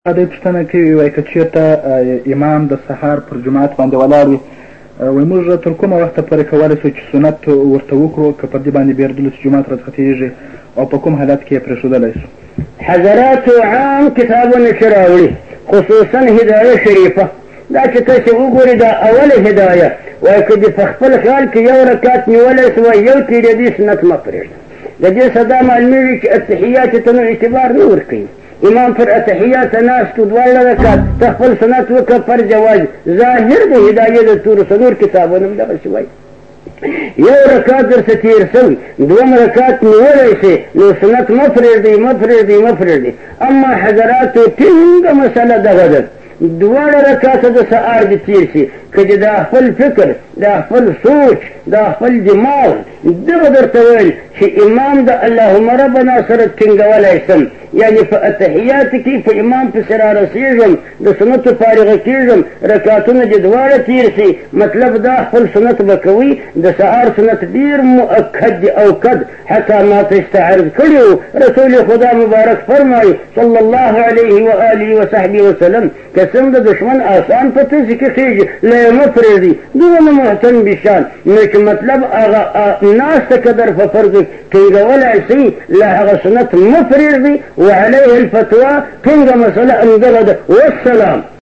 دوی پوښتنه کوي وایي که چېرته امام د سهار پر جومات باندې ولاړ وي وایي موږ تر کومه وخته پورې کولی شو چې سنت ورته وکړو که پر دې باندې بېرېدلو چې جومات راڅخه تېرېږي او په کوم حالت کې یې پرېښودلی شو. حضراتو عام کتابونه چې راوړي خصوصا هدایه شریفه دا چې تاسې وګورئ دا اوله هدایه وایي که دې په خپل خیال کې یو رکعت نیولی شو وایي یو تېرېدي سنت مه پرېږده. د دې څه دا معلومېږي چې اتحیاتو ته نو اعتبار نه ورکوي. امام پر اتحیات ناستو دواړه رکعت ته خپل سنت وکړه پر جواز ظاهر د هدایې د تورو څلور کتابونه هم دغسې وایي. یو رکعت درڅه تېر شوی دوم رکعت نیولی شي نو سنت مه پرېږدئ مه پرېږدئ مه پرېږدئ. اما حضراتو ټینګه مسله دغه ده دواړه رکعته د سهار دې تېر شي که دې دا خپل فکر دا خپل سوچ دا خپل دماغ دغه درته ویل چې امام د اللهم ربنا سره ټینګولی شم یعنې په اتحیاتو کې په امام پسې رارسېږم د سنتو فارغه کېږم رکعتونه دې دواړه تېر شي مطلب دا خپل سنت به کوي د سهار سنت ډېر مؤکد دی اوکد حتی ما ته استعرض کړي وو رسول خدا مبارک فرمایي صلی الله علیه و آله وصحبه وسلم که څنګه دشمن آسان په تاسې کې خېږي له یې مه پرېږدئ دونه محتن بشان نو چې مطلب هغه ناسته که در په فرض ټینګولی شئ له هغه سنت مه پرېږدئ وعليه الفتوى ټینګه مسله همدغه ده والسلام.